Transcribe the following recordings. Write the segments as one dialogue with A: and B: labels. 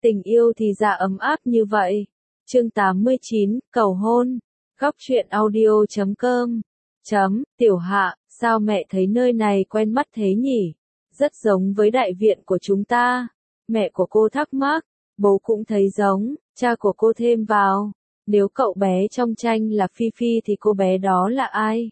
A: Tình yêu thì ra ấm áp như vậy. Chương 89, cầu hôn. Góc truyện audio.com. Tiểu Hạ, sao mẹ thấy nơi này quen mắt thế nhỉ? Rất giống với đại viện của chúng ta. Mẹ của cô thắc mắc, bố cũng thấy giống, cha của cô thêm vào. Nếu cậu bé trong tranh là Phi Phi thì cô bé đó là ai?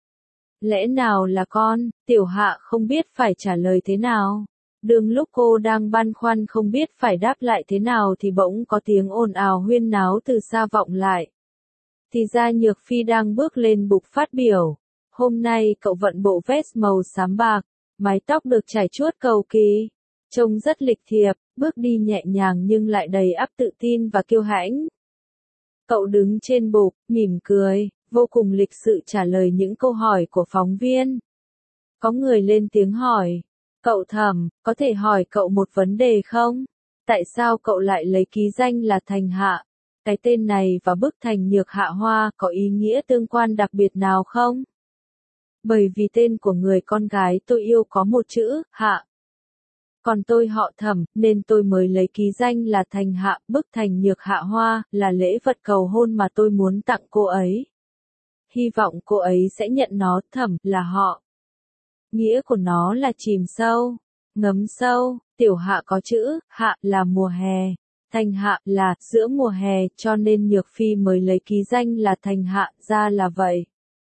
A: Lẽ nào là con? Tiểu Hạ không biết phải trả lời thế nào. Đương lúc cô đang băn khoăn không biết phải đáp lại thế nào thì bỗng có tiếng ồn ào huyên náo từ xa vọng lại. Thì ra Nhược Phi đang bước lên bục phát biểu. Hôm nay cậu vận bộ vest màu xám bạc, mái tóc được chải chuốt cầu kỳ. Trông rất lịch thiệp, bước đi nhẹ nhàng nhưng lại đầy ắp tự tin và kiêu hãnh. Cậu đứng trên bục, mỉm cười, vô cùng lịch sự trả lời những câu hỏi của phóng viên. Có người lên tiếng hỏi. Cậu Thẩm, có thể hỏi cậu một vấn đề không? Tại sao cậu lại lấy ký danh là Thành Hạ? Cái tên này và bức thành Nhược Hạ Hoa có ý nghĩa tương quan đặc biệt nào không? Bởi vì tên của người con gái tôi yêu có một chữ, Hạ. Còn tôi họ Thẩm, nên tôi mới lấy ký danh là Thành Hạ. Bức thành Nhược Hạ Hoa là lễ vật cầu hôn mà tôi muốn tặng cô ấy. Hy vọng cô ấy sẽ nhận nó. Thẩm là họ. Nghĩa của nó là chìm sâu, ngấm sâu. Tiểu Hạ có chữ, Hạ là mùa hè. Thành Hạ là giữa mùa hè, cho nên Nhược Phi mới lấy ký danh là Thành Hạ, ra là vậy.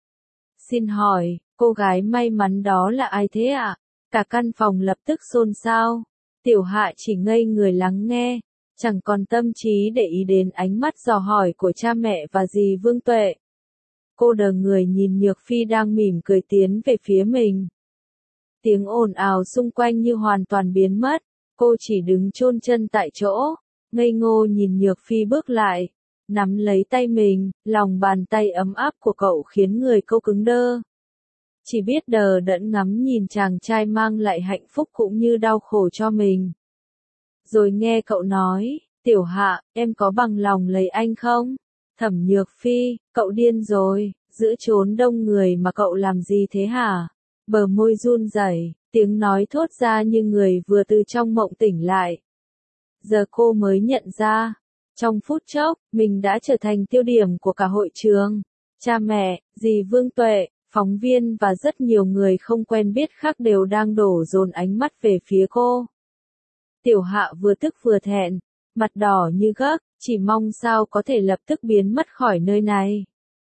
A: Xin hỏi, cô gái may mắn đó là ai thế ạ? Cả căn phòng lập tức xôn xao. Tiểu Hạ chỉ ngây người lắng nghe, chẳng còn tâm trí để ý đến ánh mắt dò hỏi của cha mẹ và dì Vương Tuệ. Cô đờ người nhìn Nhược Phi đang mỉm cười tiến về phía mình. Tiếng ồn ào xung quanh như hoàn toàn biến mất, cô chỉ đứng chôn chân tại chỗ, ngây ngô nhìn Nhược Phi bước lại, nắm lấy tay mình, lòng bàn tay ấm áp của cậu khiến người cô cứng đơ. Chỉ biết đờ đẫn ngắm nhìn chàng trai mang lại hạnh phúc cũng như đau khổ cho mình. Rồi nghe cậu nói, Tiểu Hạ, em có bằng lòng lấy anh không? Thẩm Nhược Phi, cậu điên rồi, giữa chốn đông người mà cậu làm gì thế hả? Bờ môi run rẩy, tiếng nói thốt ra như người vừa từ trong mộng tỉnh lại. Giờ cô mới nhận ra, trong phút chốc, mình đã trở thành tiêu điểm của cả hội trường. Cha mẹ, dì Vương Tuệ, phóng viên và rất nhiều người không quen biết khác đều đang đổ dồn ánh mắt về phía cô. Tiểu Hạ vừa tức vừa thẹn, mặt đỏ như gấc, chỉ mong sao có thể lập tức biến mất khỏi nơi này.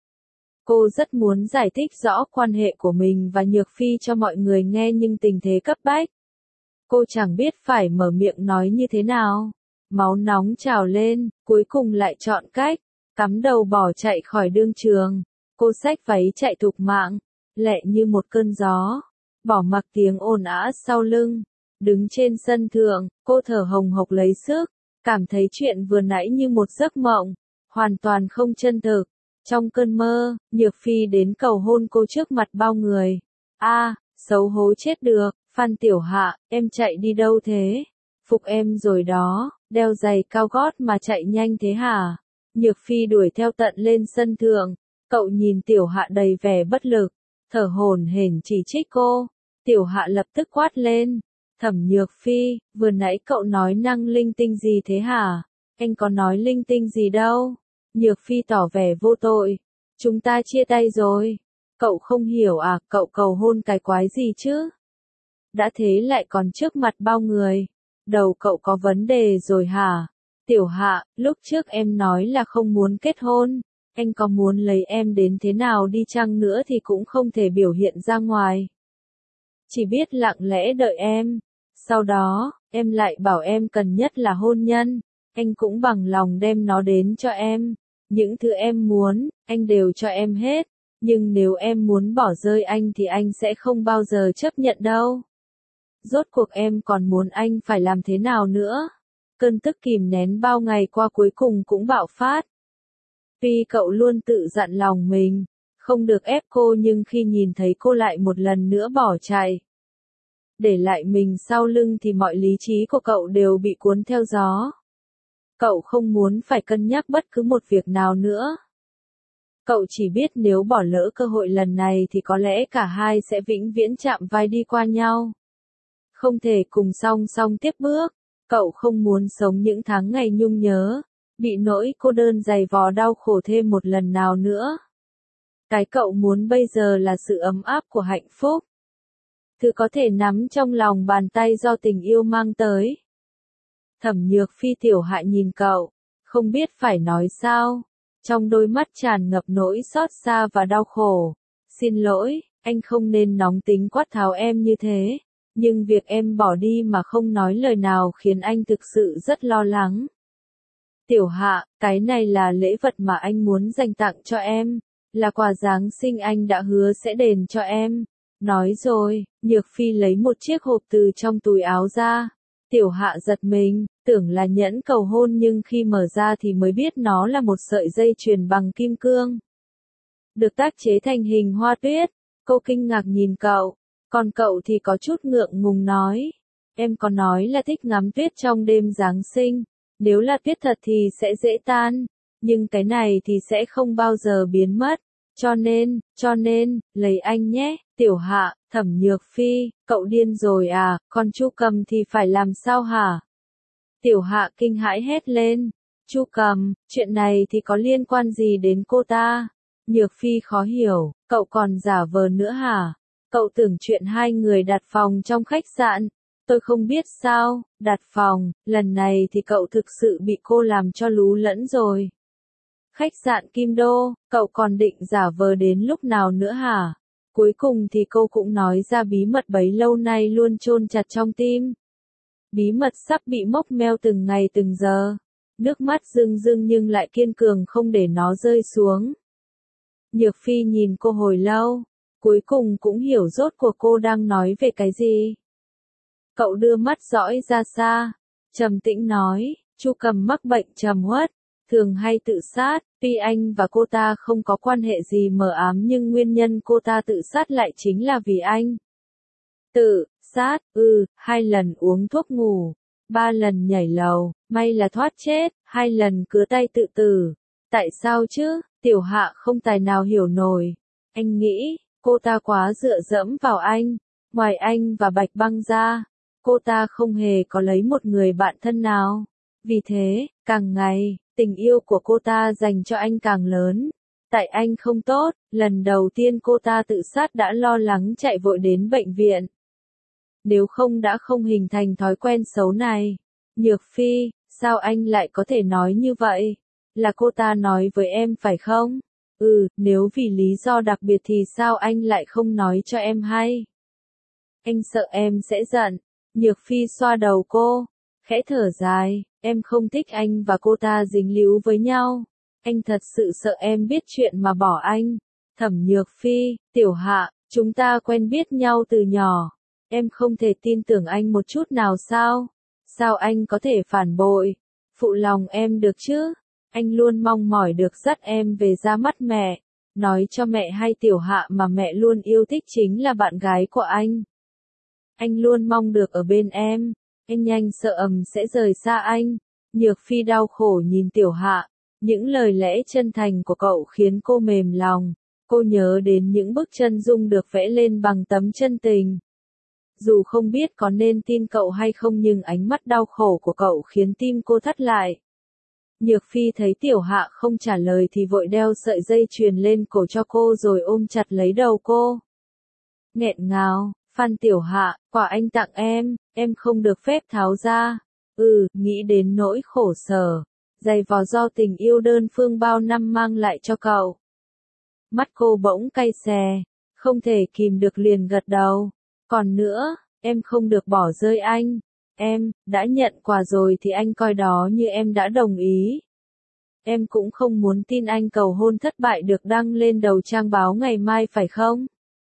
A: Cô rất muốn giải thích rõ quan hệ của mình và Nhược Phi cho mọi người nghe nhưng tình thế cấp bách. Cô chẳng biết phải mở miệng nói như thế nào. Máu nóng trào lên, cuối cùng lại chọn cách, cắm đầu bỏ chạy khỏi đương trường. Cô xách váy chạy thục mạng, lẹ như một cơn gió, bỏ mặc tiếng ồn ào sau lưng. Đứng trên sân thượng, cô thở hồng hộc lấy sức, cảm thấy chuyện vừa nãy như một giấc mộng, hoàn toàn không chân thực. Trong cơn mơ, Nhược Phi đến cầu hôn cô trước mặt bao người. Xấu hổ chết được, Phan Tiểu Hạ, em chạy đi đâu thế? Phục em rồi đó, đeo giày cao gót mà chạy nhanh thế hả? Nhược Phi đuổi theo tận lên sân thượng, cậu nhìn Tiểu Hạ đầy vẻ bất lực, thở hổn hển chỉ trích cô. Tiểu Hạ lập tức quát lên, Thẩm Nhược Phi, vừa nãy cậu nói năng linh tinh gì thế hả? Anh có nói linh tinh gì đâu. Nhược Phi tỏ vẻ vô tội. Chúng ta chia tay rồi. Cậu không hiểu à, cậu cầu hôn cái quái gì chứ? Đã thế lại còn trước mặt bao người. Đầu cậu có vấn đề rồi hả? Tiểu Hạ, lúc trước em nói là không muốn kết hôn. Anh có muốn lấy em đến thế nào đi chăng nữa thì cũng không thể biểu hiện ra ngoài. Chỉ biết lặng lẽ đợi em. Sau đó, em lại bảo em cần nhất là hôn nhân. Anh cũng bằng lòng đem nó đến cho em. Những thứ em muốn, anh đều cho em hết. Nhưng nếu em muốn bỏ rơi anh thì anh sẽ không bao giờ chấp nhận đâu. Rốt cuộc em còn muốn anh phải làm thế nào nữa? Cơn tức kìm nén bao ngày qua cuối cùng cũng bạo phát. Vì cậu luôn tự dặn lòng mình, không được ép cô nhưng khi nhìn thấy cô lại một lần nữa bỏ chạy, để lại mình sau lưng thì mọi lý trí của cậu đều bị cuốn theo gió. Cậu không muốn phải cân nhắc bất cứ một việc nào nữa. Cậu chỉ biết nếu bỏ lỡ cơ hội lần này thì có lẽ cả hai sẽ vĩnh viễn chạm vai đi qua nhau. Không thể cùng song song tiếp bước. Cậu không muốn sống những tháng ngày nhung nhớ, bị nỗi cô đơn dày vò đau khổ thêm một lần nào nữa. Cái cậu muốn bây giờ là sự ấm áp của hạnh phúc. Thứ có thể nắm trong lòng bàn tay do tình yêu mang tới. Thẩm Nhược Phi Tiểu Hạ nhìn cậu, không biết phải nói sao. Trong đôi mắt tràn ngập nỗi xót xa và đau khổ. Xin lỗi, anh không nên nóng tính quát tháo em như thế. Nhưng việc em bỏ đi mà không nói lời nào khiến anh thực sự rất lo lắng. Tiểu Hạ, cái này là lễ vật mà anh muốn dành tặng cho em. Là quà Giáng sinh anh đã hứa sẽ đền cho em. Nói rồi, Nhược Phi lấy một chiếc hộp từ trong túi áo ra. Tiểu Hạ giật mình, tưởng là nhẫn cầu hôn nhưng khi mở ra thì mới biết nó là một sợi dây chuyền bằng kim cương. Được tác chế thành hình hoa tuyết. Cô kinh ngạc nhìn cậu, còn cậu thì có chút ngượng ngùng nói. Em có nói là thích ngắm tuyết trong đêm Giáng sinh. Nếu là tuyết thật thì sẽ dễ tan, nhưng cái này thì sẽ không bao giờ biến mất. Cho nên, lấy anh nhé, Tiểu Hạ. Thẩm Nhược Phi, cậu điên rồi à, còn Chu Cầm thì phải làm sao hả? Tiểu Hạ kinh hãi hét lên. Chu Cầm, chuyện này thì có liên quan gì đến cô ta? Nhược Phi khó hiểu, cậu còn giả vờ nữa hả? Cậu tưởng chuyện hai người đặt phòng trong khách sạn. Tôi không biết sao, đặt phòng, lần này thì cậu thực sự bị cô làm cho lú lẫn rồi. Khách sạn Kim Đô, cậu còn định giả vờ đến lúc nào nữa hả? Cuối cùng thì cô cũng nói ra bí mật bấy lâu nay luôn chôn chặt trong tim. Bí mật sắp bị mốc meo từng ngày từng giờ. Nước mắt rưng rưng nhưng lại kiên cường không để nó rơi xuống. Nhược Phi nhìn cô hồi lâu, cuối cùng cũng hiểu rốt cuộc cô đang nói về cái gì. Cậu đưa mắt dõi ra xa, trầm tĩnh nói, Chu Cầm mắc bệnh trầm uất, thường hay tự sát, tuy anh và cô ta không có quan hệ gì mờ ám nhưng nguyên nhân cô ta tự sát lại chính là vì anh. Tự sát, 2 lần uống thuốc ngủ, 3 lần nhảy lầu, may là thoát chết, 2 lần cứa tay tự tử. Tại sao chứ? Tiểu Hạ không tài nào hiểu nổi. Anh nghĩ, cô ta quá dựa dẫm vào anh, ngoài anh và Bạch Băng ra. Cô ta không hề có lấy một người bạn thân nào. Vì thế, càng ngày, tình yêu của cô ta dành cho anh càng lớn. Tại anh không tốt, lần đầu tiên cô ta tự sát đã lo lắng chạy vội đến bệnh viện. Nếu không đã không hình thành thói quen xấu này. Nhược Phi, sao anh lại có thể nói như vậy? Là cô ta nói với em phải không? Nếu vì lý do đặc biệt thì sao anh lại không nói cho em hay? Anh sợ em sẽ giận. Nhược Phi xoa đầu cô, khẽ thở dài, em không thích anh và cô ta dính líu với nhau. Anh thật sự sợ em biết chuyện mà bỏ anh. Thẩm Nhược Phi, Tiểu Hạ, chúng ta quen biết nhau từ nhỏ. Em không thể tin tưởng anh một chút nào sao? Sao anh có thể phản bội? Phụ lòng em được chứ? Anh luôn mong mỏi được dắt em về ra mắt mẹ. Nói cho mẹ hay Tiểu Hạ mà mẹ luôn yêu thích chính là bạn gái của anh. Anh luôn mong được ở bên em. Anh nhanh sợ sẽ rời xa anh. Nhược Phi đau khổ nhìn Tiểu Hạ. Những lời lẽ chân thành của cậu khiến cô mềm lòng. Cô nhớ đến những bức chân dung được vẽ lên bằng tấm chân tình. Dù không biết có nên tin cậu hay không nhưng ánh mắt đau khổ của cậu khiến tim cô thắt lại. Nhược Phi thấy Tiểu Hạ không trả lời thì vội đeo sợi dây chuyền lên cổ cho cô rồi ôm chặt lấy đầu cô. Nghẹn ngào, Phan Tiểu Hạ, quà anh tặng em không được phép tháo ra. Nghĩ đến nỗi khổ sở, dày vò do tình yêu đơn phương bao năm mang lại cho cậu. Mắt cô bỗng cay xè, không thể kìm được liền gật đầu. Còn nữa, em không được bỏ rơi anh. Em đã nhận quà rồi thì anh coi đó như em đã đồng ý. Em cũng không muốn tin anh cầu hôn thất bại được đăng lên đầu trang báo ngày mai phải không?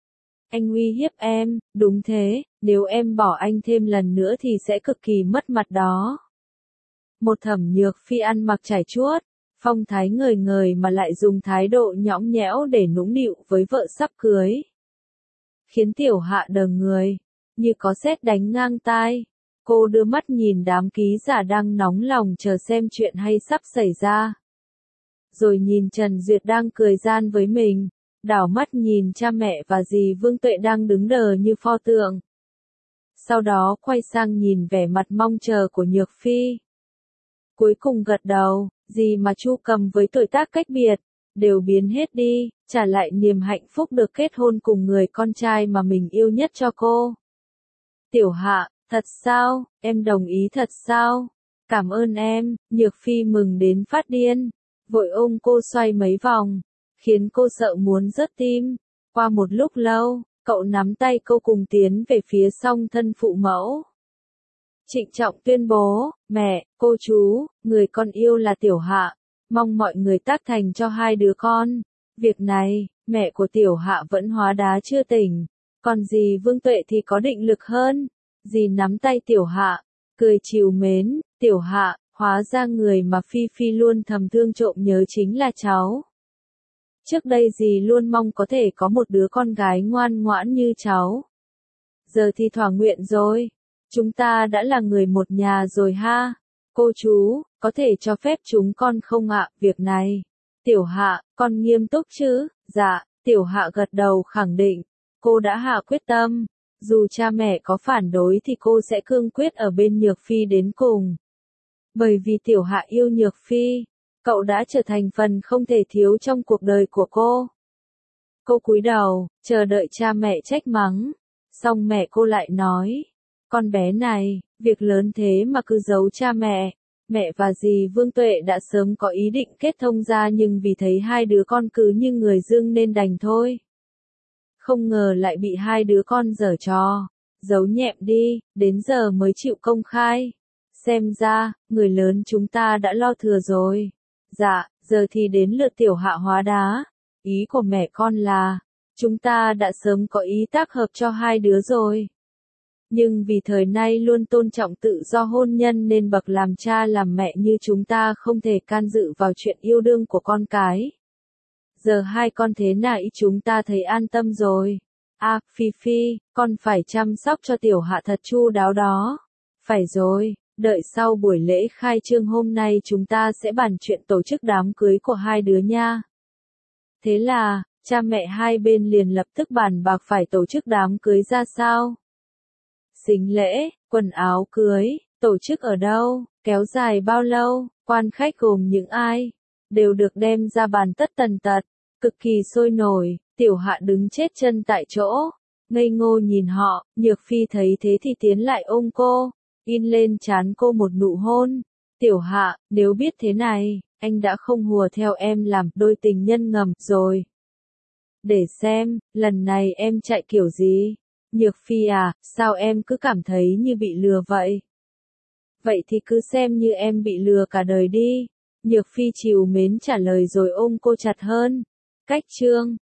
A: Anh uy hiếp em, đúng thế, nếu em bỏ anh thêm lần nữa thì sẽ cực kỳ mất mặt đó. Một Thẩm Nhược Phi ăn mặc trải chuốt, phong thái ngời ngời mà lại dùng thái độ nhõng nhẽo để nũng nịu với vợ sắp cưới. Khiến Tiểu Hạ đờ người, như có sét đánh ngang tai. Cô đưa mắt nhìn đám ký giả đang nóng lòng chờ xem chuyện hay sắp xảy ra. Rồi nhìn Trần Duyệt đang cười gian với mình, đảo mắt nhìn cha mẹ và dì Vương Tuệ đang đứng đờ như pho tượng. sau đó quay sang nhìn vẻ mặt mong chờ của Nhược Phi. Cuối cùng gật đầu, gì mà Chu Cầm với tuổi tác cách biệt, đều biến hết đi, trả lại niềm hạnh phúc được kết hôn cùng người con trai mà mình yêu nhất cho cô. Tiểu Hạ, thật sao, em đồng ý thật sao? Cảm ơn em, Nhược Phi mừng đến phát điên, vội ôm cô xoay mấy vòng, khiến cô sợ muốn rớt tim. Qua một lúc lâu, cậu nắm tay cô cùng tiến về phía song thân phụ mẫu. Trịnh trọng tuyên bố, mẹ, cô chú, người con yêu là Tiểu Hạ, mong mọi người tác thành cho hai đứa con. Việc này, mẹ của Tiểu Hạ vẫn hóa đá chưa tỉnh, còn dì Vương Tuệ thì có định lực hơn. Dì nắm tay Tiểu Hạ, cười trìu mến, Tiểu Hạ, hóa ra người mà Phi Phi luôn thầm thương trộm nhớ chính là cháu. Trước đây dì luôn mong có thể có một đứa con gái ngoan ngoãn như cháu. Giờ thì thỏa nguyện rồi. Chúng ta đã là người một nhà rồi ha. Cô chú, có thể cho phép chúng con không ạ, việc này. Tiểu Hạ, con nghiêm túc chứ? Dạ, Tiểu Hạ gật đầu khẳng định. Cô đã hạ quyết tâm. Dù cha mẹ có phản đối thì cô sẽ cương quyết ở bên Nhược Phi đến cùng. Bởi vì Tiểu Hạ yêu Nhược Phi, cậu đã trở thành phần không thể thiếu trong cuộc đời của cô. Cô cúi đầu, chờ đợi cha mẹ trách mắng. Xong mẹ cô lại nói, con bé này, việc lớn thế mà cứ giấu cha mẹ. Mẹ và dì Vương Tuệ đã sớm có ý định kết thông ra nhưng vì thấy hai đứa con cứ như người dưng nên đành thôi. Không ngờ lại bị hai đứa con giở trò, giấu nhẹm đi, đến giờ mới chịu công khai. Xem ra, người lớn chúng ta đã lo thừa rồi. Dạ, giờ thì đến lượt Tiểu Hạ hóa đá. Ý của mẹ con là, chúng ta đã sớm có ý tác hợp cho hai đứa rồi. Nhưng vì thời nay luôn tôn trọng tự do hôn nhân nên bậc làm cha làm mẹ như chúng ta không thể can dự vào chuyện yêu đương của con cái. Giờ hai con thế này chúng ta thấy an tâm rồi. À, Phi Phi, con phải chăm sóc cho Tiểu Hạ thật chu đáo đó. Phải rồi, đợi sau buổi lễ khai trương hôm nay chúng ta sẽ bàn chuyện tổ chức đám cưới của hai đứa nha. Thế là, cha mẹ hai bên liền lập tức bàn bạc phải tổ chức đám cưới ra sao. Sính lễ, quần áo cưới, tổ chức ở đâu, kéo dài bao lâu, quan khách gồm những ai, đều được đem ra bàn tất tần tật, cực kỳ sôi nổi. Tiểu Hạ đứng chết chân tại chỗ, ngây ngô nhìn họ. Nhược Phi thấy thế thì tiến lại ôm cô, in lên trán cô một nụ hôn. Tiểu Hạ, nếu biết thế này, anh đã không hùa theo em làm đôi tình nhân ngầm rồi. Để xem, lần này em chạy kiểu gì? Nhược Phi à, sao em cứ cảm thấy như bị lừa vậy? Vậy thì cứ xem như em bị lừa cả đời đi. Nhược Phi trìu mến trả lời rồi ôm cô chặt hơn. Cách chương